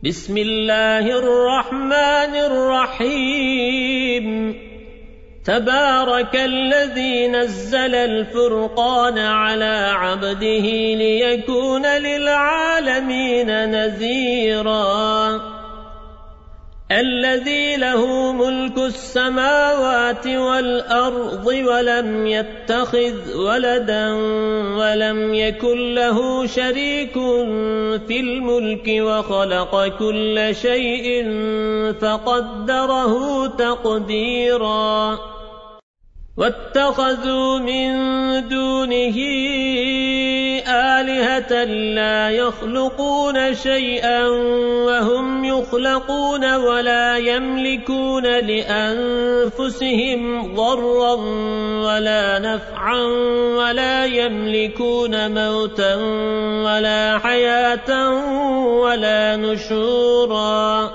بسم الله الرحمن الرحيم تبارك الذي نزل الفرقان على عبده ليكون للعالمين نذيرا الذي له ملك السماوات والأرض ولم يتخذ ولدا ولم يكن له شريك في الملك وخلق كل شيء فقدره تقديرا واتخذوا من دونه آلهة لا يخلقون شيئا وهم يخلقون ولا يملكون لأنفسهم ضرا ولا نفعا ولا يملكون موتا ولا حياة ولا نشورا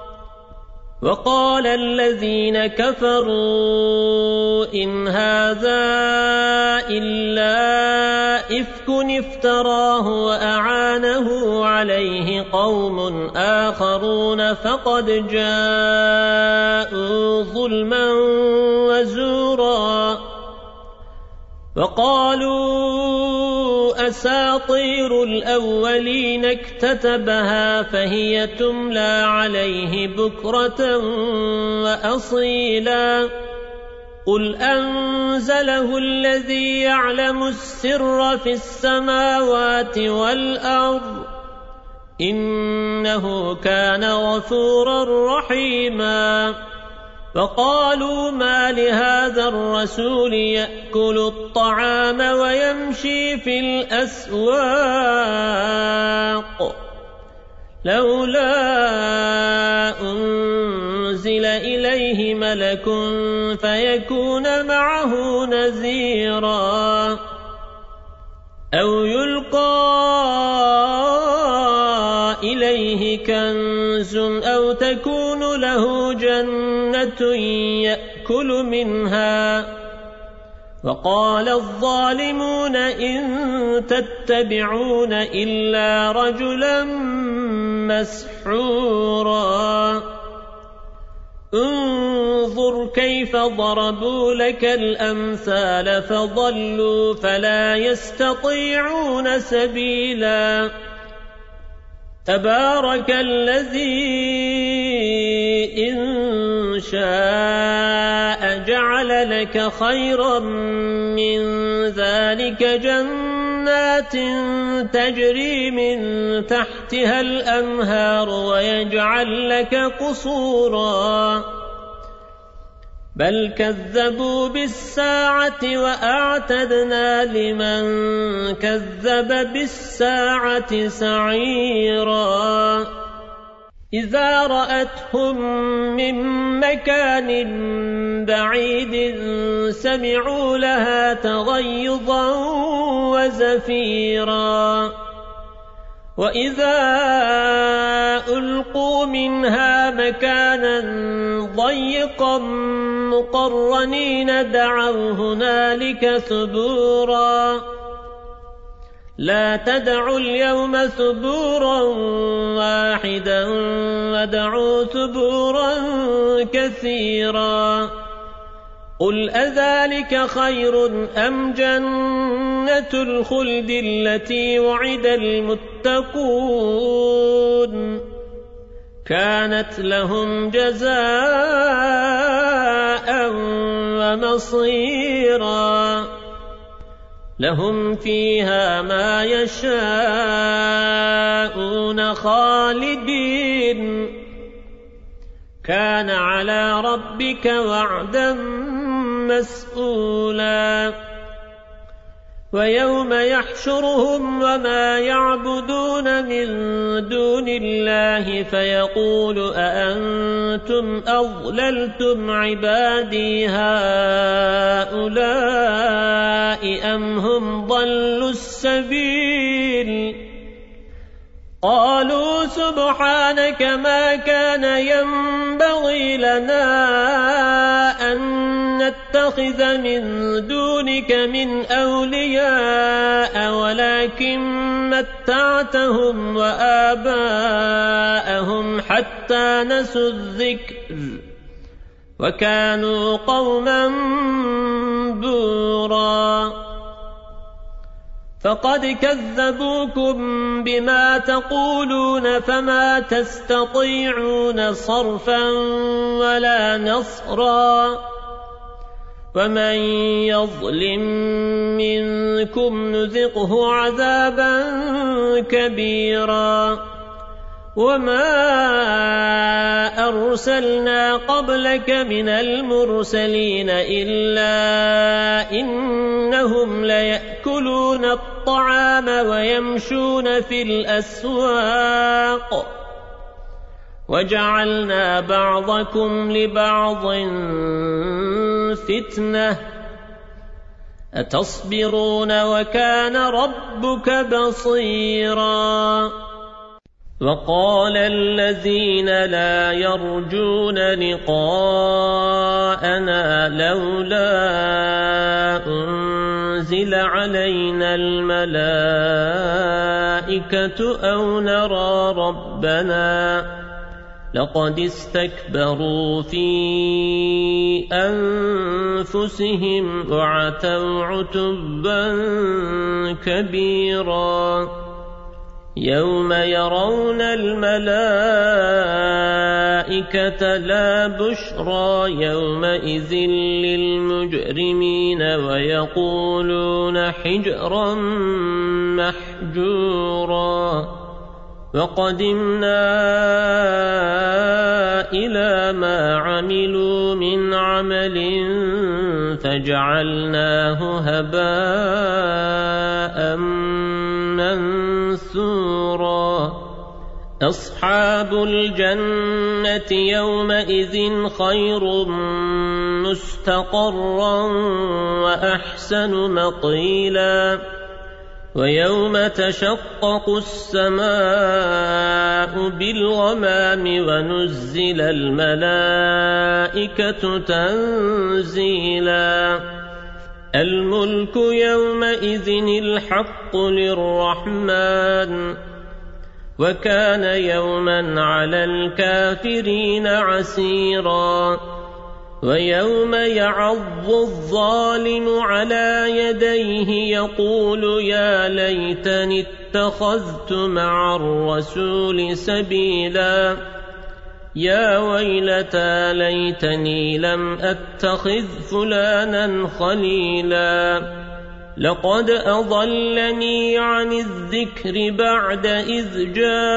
وقال الذين كفروا إن هذا إلا إفك افتراه وأعانه عليه قوم آخرون فقد جاءوا ظلما وزورا وقالوا أساطير الأولين اكتتبها فهي تملى عليه بكرة وأصيلا قل أنزله الذي يعلم السر في السماوات والأرض إنه كان غفورا رحيما وقالوا ما لهذا الرسول يأكل الطعام ويمشي في الأسواق لولا أنزل إليه ملك فيكون معه نذيرا أو يلقى إليه كنز أو تكون له جنة يأكل منها وقال الظالمون إن تتبعون إلا رجلا مسحورا انظر كيف ضربوا لك الأمثال فضلوا فلا يستطيعون سبيلا تبارك الذي إن شاء جعل لك خيرا من ذلك جنات تجري من تحتها الأنهار ويجعل لك قصورا بل كذبوا بالساعة وأعتدنا لمن كذب بالساعة سعيرا إذا رأتهم من مكان بعيد سمعوا لها تغيظا وزفيرا وإذا ألقوا منها مكانا ضيقا مقرنين دعوا هنالك ثبورا لا تدعوا اليوم ثبورا واحدا ودعوا ثبورا كثيرا قل أذلك خير أم جنة الخلد التي وعد المتقون كانت لهم جزاء ومصيرا لهم فيها ما يشاءون خالدين كان على ربك وعدا مسئولا ويوم يحشرهم وما يعبدون من دون الله فيقول أأنتم أضللتم عبادي هؤلاء أم هم ضلوا السبيل قالوا سبحانك ما كان ينبغي لنا أن نتخذ من دونك من أولياء ولكن متعتهم وآباءهم حتى نسوا الذكر وكانوا قوما بورا فقد كذبوكم بما تقولون فما تستطيعون صرفا ولا نصرا ومن يظلم منكم نذقه عذابا كبيرا وما أرسلنا قبلك من المرسلين إلا إنهم ليأكلون الطعام ويمشون في الأسواق وجعلنا بعضكم لبعض فتنة أتصبرون وكان ربك بصيرا وقال الذين لا يرجون لقاءنا لولا أنزل علينا الملائكة أو نرى ربنا لقد استكبروا في أنفسهم وعتوا عتبا كبيرا يوم يرون الملائكة لا بشرى يومئذ للمجرمين ويقولون حجرا محجورا وقدمنا إلى ما عملوا من عمل فجعلناه هباء منثورا أصحاب الجنة يومئذ خير مستقرا وأحسن مقيلا ويوم تشقق السماء بالغمام ونزل الملائكة تنزيلا الملك يومئذ الحق للرحمن وكان يوما على الكافرين عسيرا ويوم يعض الظالم على يديه يقول يا ليتني اتخذت مع الرسول سبيلا يا ويلتى ليتني لم أتخذ فلانا خليلا لقد أضلني عن الذكر بعد إذ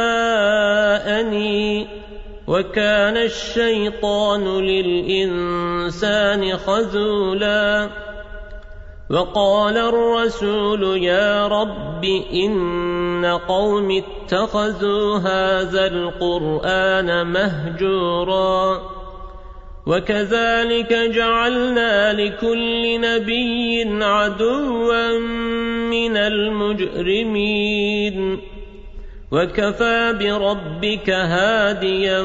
جاءني وكان الشيطان للإنسان خذولا وقال الرسول يا رب إن قوم اتخذوا هذا القرآن مهجورا وكذلك جعلنا لكل نبي عدوا من المجرمين وكفى بربك هاديا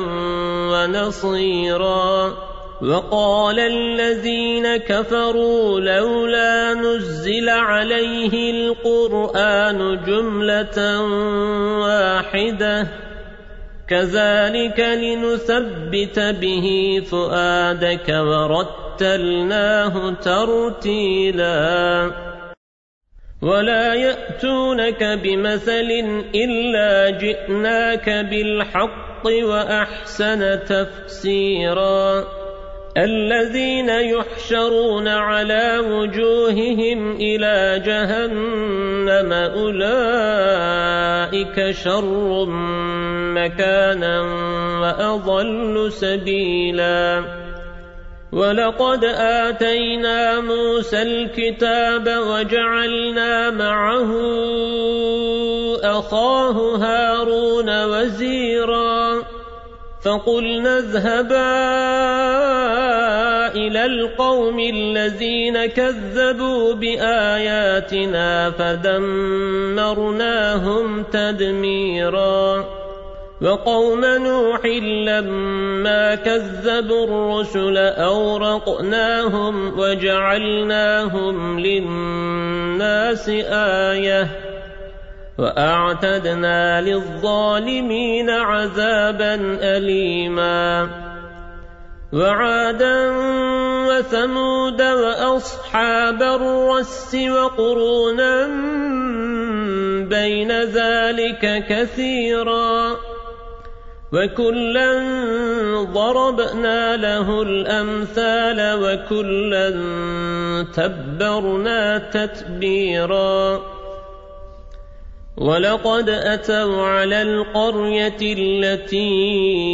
ونصيرا وقال الذين كفروا لولا نزل عليه القرآن جملة واحدة كذلك لنثبت به فؤادك ورتلناه ترتيلا ولا يأتونك بمثل إلا جئناك بالحق وأحسن تفسيرا الذين يحشرون على وجوههم إلى جهنم أولئك شر مكانا وأضل سبيلا ولقد آتينا موسى الكتاب وجعلنا معه أخاه هارون وزيرا فقلنا اذهبا إلى القوم الذين كذبوا بآياتنا فدمرناهم تدميرا وقوم نوح لما كذبوا الرسل أورقناهم وجعلناهم للناس آية وأعتدنا للظالمين عذابا أليما وعادا وثمود وأصحاب الرس وقرونا بين ذلك كثيرا وكلا ضربنا له الأمثال وكلا تبرنا تتبيرا ولقد أتوا على القرية التي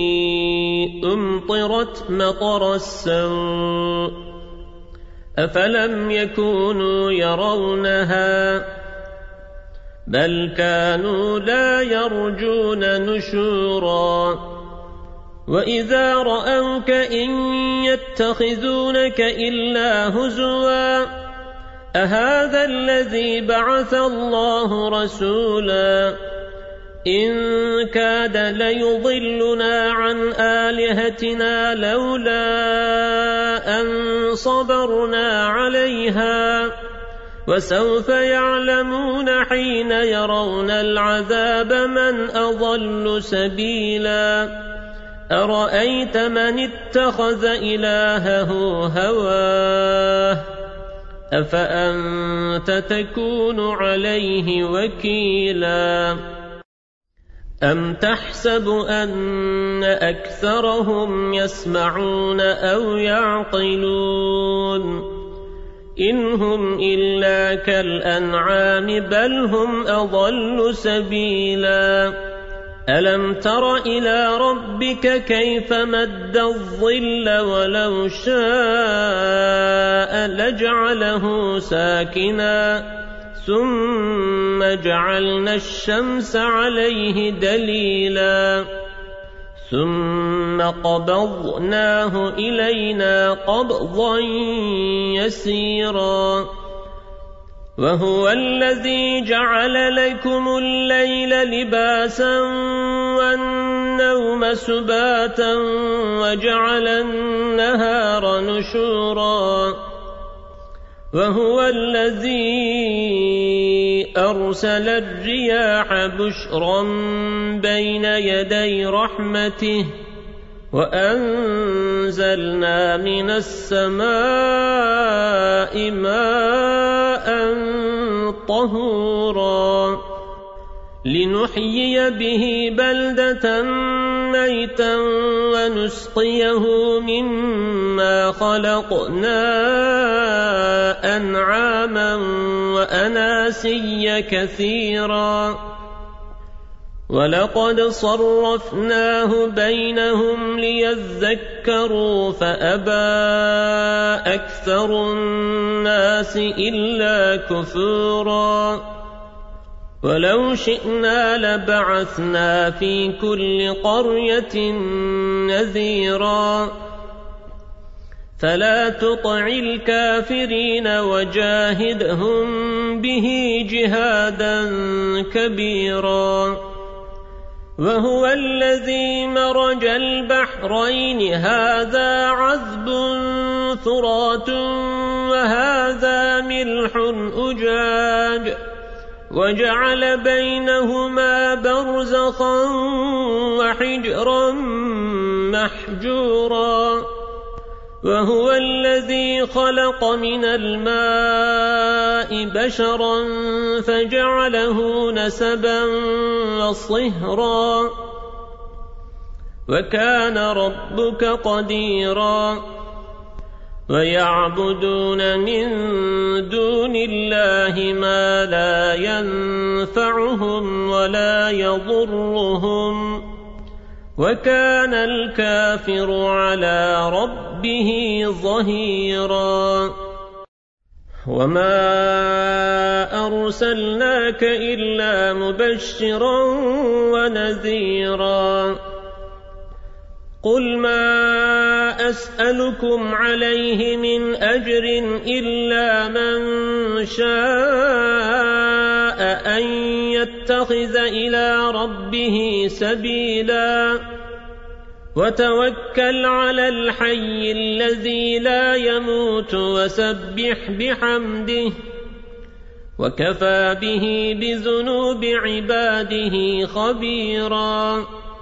أمطرت مطر السوء أفلم يكونوا يرونها بل كانوا لا يرجون نشورا وإذا رأوك إن يتخذونك إلا هزوا أهذا الذي بعث الله رسولا إن كاد ليضلنا عن آلهتنا لولا أن صبرنا عليها وسوف يعلمون حين يرون العذاب من أضل سبيلا أرأيت من اتخذ إلهه هواه أفأنت تكون عليه وكيلا أم تحسب أن أكثرهم يسمعون أو يعقلون إن هم إلا كالأنعام بل هم أضل سبيلا ألم تر إلى ربك كيف مد الظل ولو شاء لجعله ساكنا ثم جعلنا الشمس عليه دليلا ثم قبضناه إلينا قبضا يسيرا وهو الذي جعل لكم الليل لباسا والنوم سباتا وجعل النهار نشورا وهو الذي أرسل الرياح بشرا بين يدي رحمته وأنزلنا من السماء ماء طهورا لنحيي به بلدة ميتا ونسقيه مما خلقنا أنعاما وأناسيا كثيرا ولقد صرفناه بينهم ليذكروا فأبى أكثر الناس إلا كفورا ولو شئنا لبعثنا في كل قرية نذيرا فلا تطع الكافرين وجاهدهم به جهادا كبيرا وهو الذي مرج البحرين هذا عذب فرات وهذا ملح أجاج وجعل بينهما برزخا وحجرا محجورا وهو الذي خلق من الماء بشرا فجعله نسبا وصهرا وكان ربك قديرا ويعبدون من دون الله ما لا ينفعهم ولا يضرهم وكان الكافر على ربه ظهيرا وما أرسلناك إلا مبشرا ونذيرا قل ما أسألكم عليه من أجر إلا من شاء أن يتخذ إلى ربه سبيلا وتوكل على الحي الذي لا يموت وسبح بحمده وكفى به بذنوب عباده خبيرا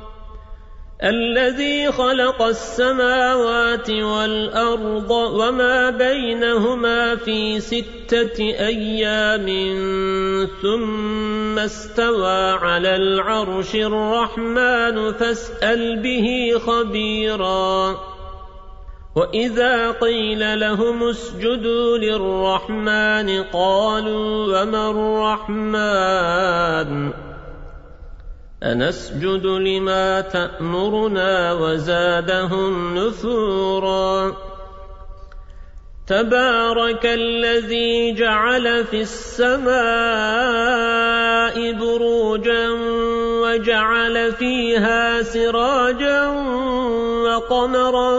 الذي خلق السماوات والأرض وما بينهما في 6 أيام ثم استوى على العرش الرحمن فاسأل به خبيرا وإذا قيل لهم اسجدوا للرحمن قالوا وما الرحمن أنسجد لما تأمرنا وزادهم نفورا تبارك الذي جعل في السماء بروجا وجعل فيها سراجا وقمرا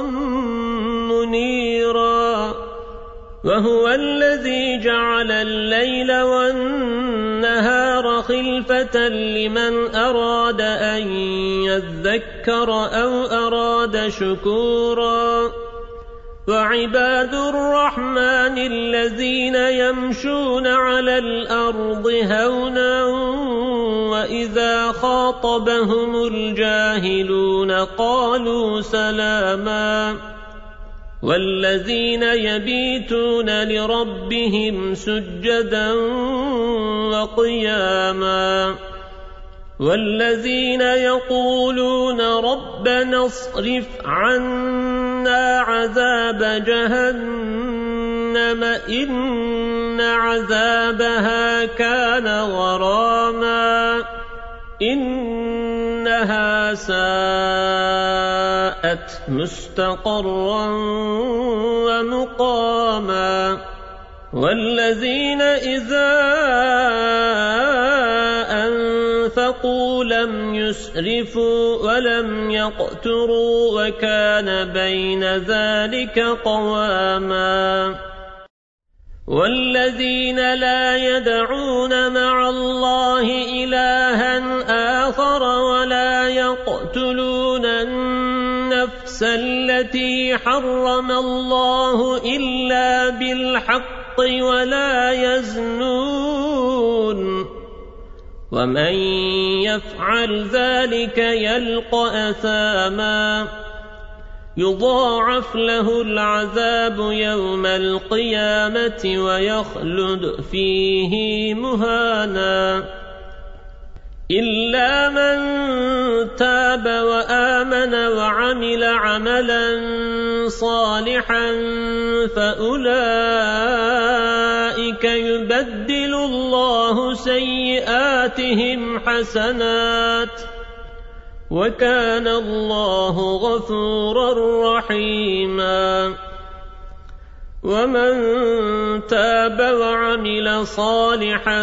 منيرا وهو الذي جعل الليل والنهار خلفة لمن أراد أن يذكر أو أراد شكورا وعباد الرحمن الذين يمشون على الأرض هونا وإذا خاطبهم الجاهلون قالوا سلاما والذين يبيتون لربهم سجدا وقياما والذين يقولون ربنا اصرف عنا عذاب جهنم إن عذابها كان غراما إنها ساءت مستقرا ومقاما والذين إذا أنفقوا لم يسرفوا ولم يقتروا وكان بين ذلك قواما والذين لا يدعون مع الله إلها آخر ولا يقتلون النفس التي حرم الله إلا بالحق ولا يزنون ومن يفعل ذلك يلقى أثاما يضاعف له العذاب يوم القيامة ويخلد فيه مهانا إلا من تاب وآمن وعمل عملا صالحا فأولئك يبدل الله سيئاتهم حسنات وكان الله غفورا رحيما ومن تاب وعمل صالحا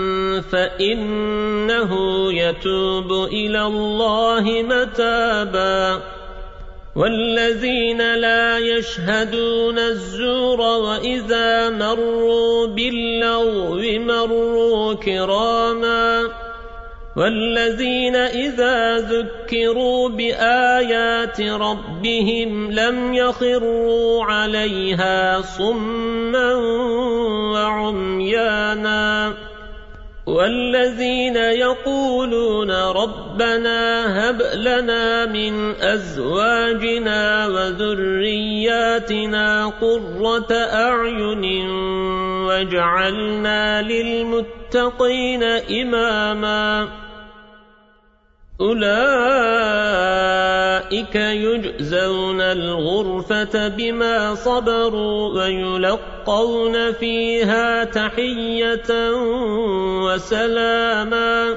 فإنه يتوب إلى الله متابا والذين لا يشهدون الزور وإذا مروا باللغو مروا كراما والذين إذا ذكروا بآيات ربهم لم يخروا عليها صما وعميانا والذين يقولون ربنا هب لنا من أزواجنا وذرياتنا قرة أعين واجعلنا للمتقين إماما أولئك يجزون الغرفة بما صبروا ويلقون فيها تحية وسلاما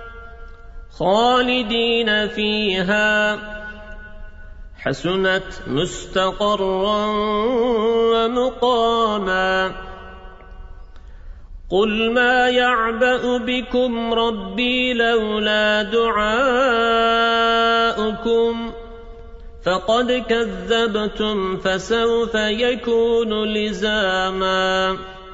خالدين فيها حسنت مستقرا ومقاما قل ما يعبأ بكم ربي لولا دعاؤكم فقد كذبتم فسوف يكون لزاما